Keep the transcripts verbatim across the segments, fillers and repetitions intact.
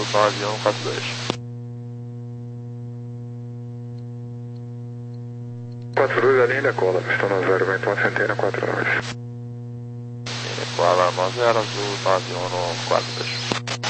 nove um quatro dois. quatro dois, a linha decola, pistão no zero, vento uma centena, quatro nove. Decola no zero, azul nove um no quatro dois.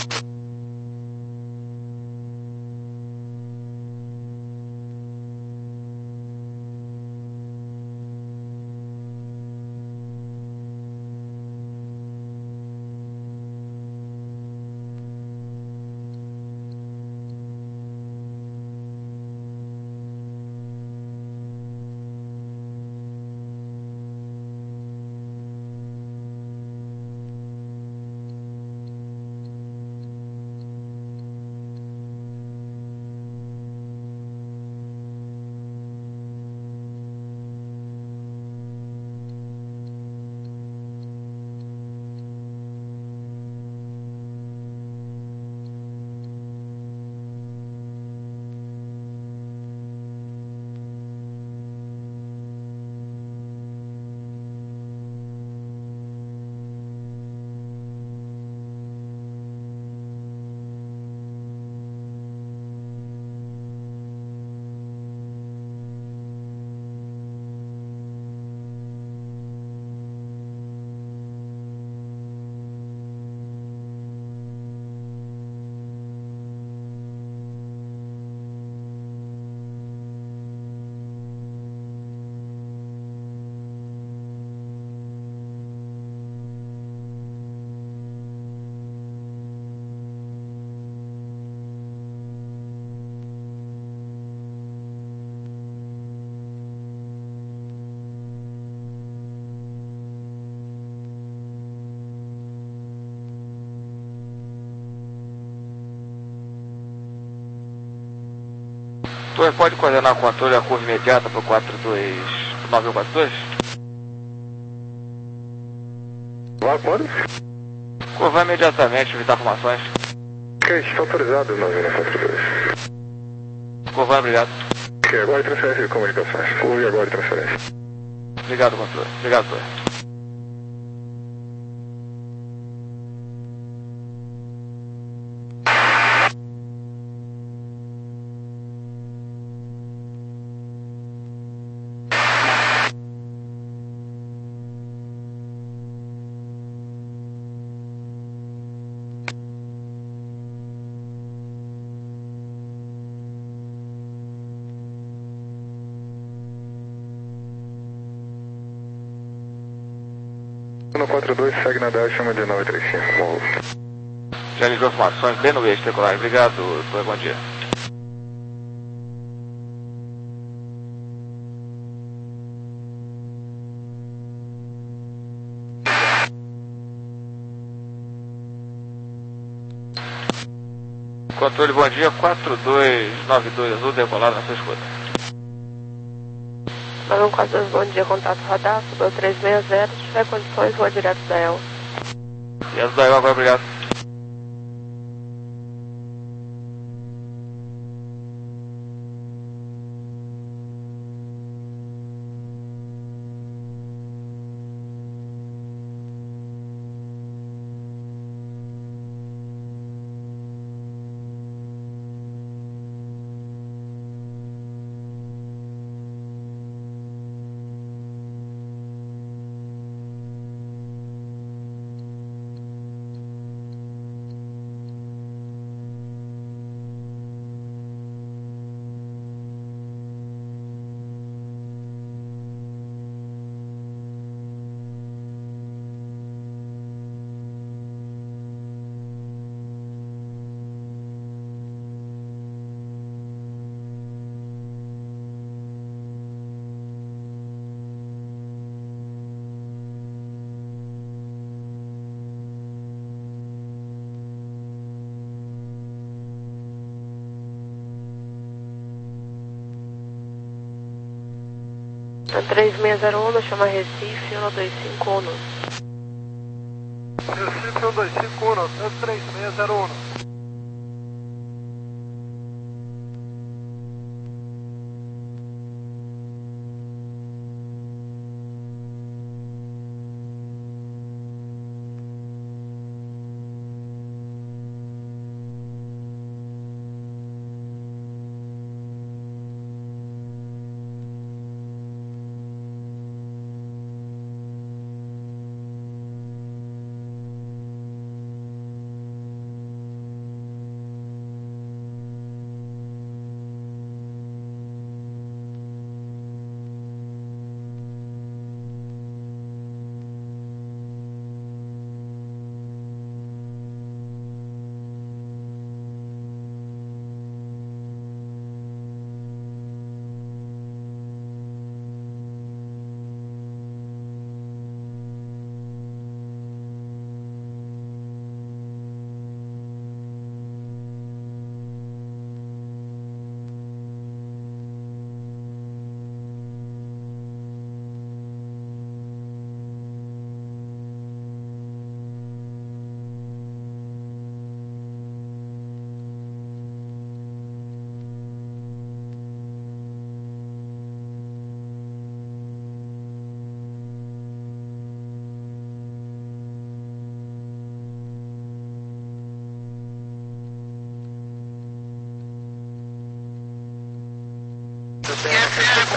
Torre, pode coordenar o controle a curva imediata para o quatro dois nove um quatro dois? Lá, pode? Curvar imediatamente, evitar formações. Ok, está autorizado, nove um quatro dois. Curvar, obrigado. Ok, agora transferência de comunicações. Curva e agora transferência. Obrigado, controle. Obrigado, Torre. No quatro dois, segue na dash, chama de nove três cinco. Já ligou informações bem no eixo tricular. Obrigado, Torre, bom dia. Controle, bom dia, quatro dois nove dois azul, decolado na sua escuta. nove um quatro dois, bom dia, contato radar, subiu três seis zero, se tiver condições, vou direto da E L. Direto da E L, agora, obrigado. três seis zero um, chama Recife, um dois cinco um. Recife um dois cinco um, três seis zero um.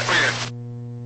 companheiro.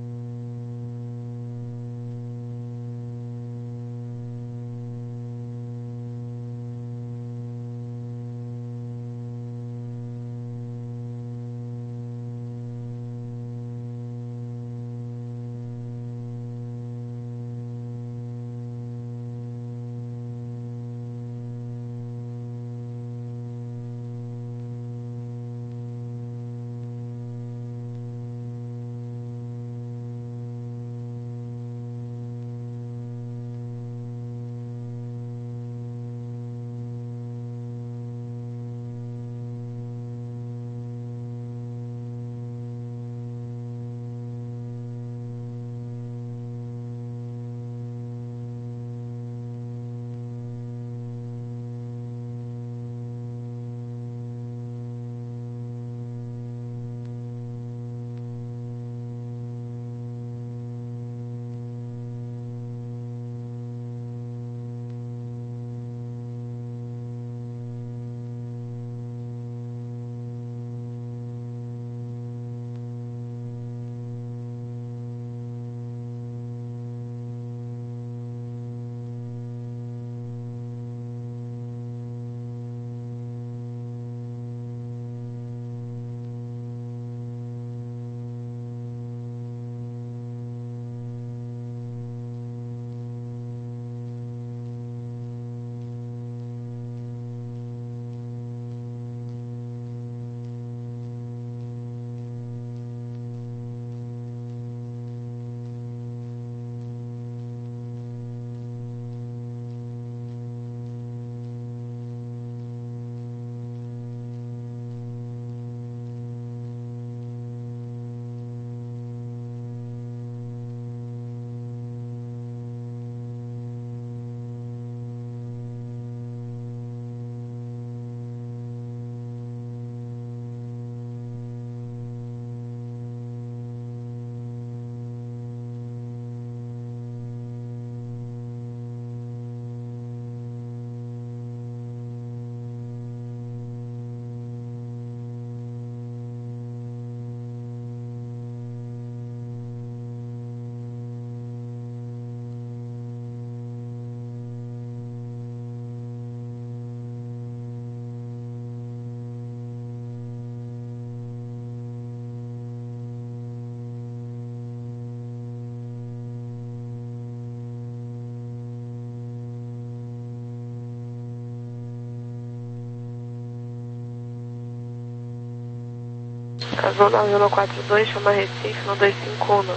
Azul nove um quatro dois, chama Recife no dois cinco um.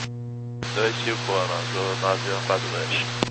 dois cinco um, Azul nove um quatro dois.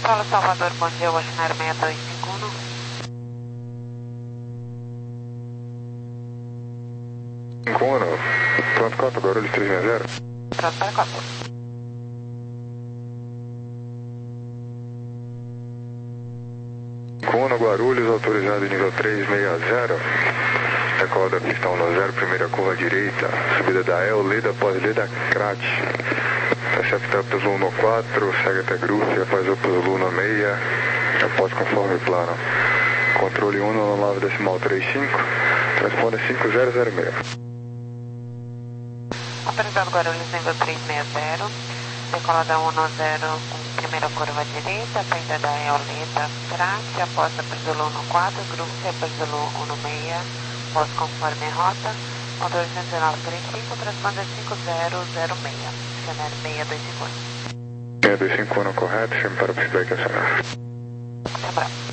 Fala Salvador, bom dia, Washington seis dois cinco um. cinco um, pronto, quatro, Guarulhos três seis zero. Pronto para quatro. cinco um, Guarulhos, autorizado nível três seis zero. Decola da pista um zero, primeira curva à direita, subida da El, Leda, pós-Leda, Crat. Recepta para Zulu quatro, segue até Grúcia, faz o para Zulu seis, após conforme plano. Controle um no nove decimal trinta e cinco, responde cinco zero zero seis. Autorizado Guarulhos nível três seis zero, decola da um zero com primeira curva à direita, saída da El, Leda, Crat, aposta para Zulu quatro, Grúcia para Zulu seis. Voz conforme rota, motor oitocentos e nove trinta e cinco, transponder cinco zero zero seis, Chanel seis dois cinco um. seis dois cinco um correto, chame para o feedback acionar. Abraço.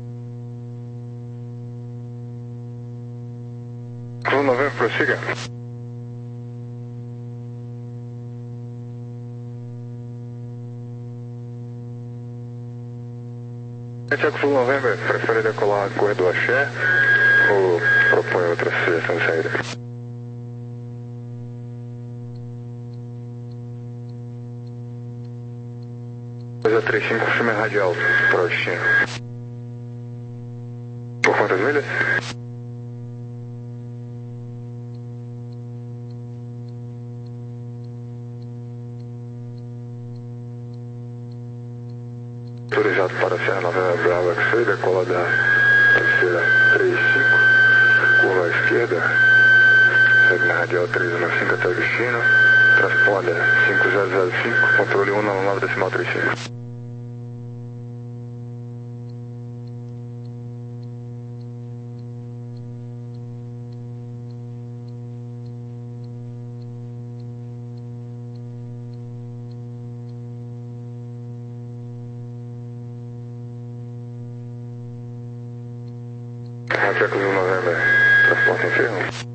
Zulu novembro, prossiga. Tiago Sul November, prefere decolar a corredor Axé ou propõe outra sugestão de saída? dois a trinta e cinco, confirme radial para o destino. Por quantas milhas? Autorizado para a Serra Nova Brava que foi, decola da terceira trinta e cinco, curva à esquerda, segue na radial trezentos e cinco até o destino, transponder cinco zero zero cinco, controle um nove nove decimal trinta e cinco. Tiago Sul November, transporte enfermo.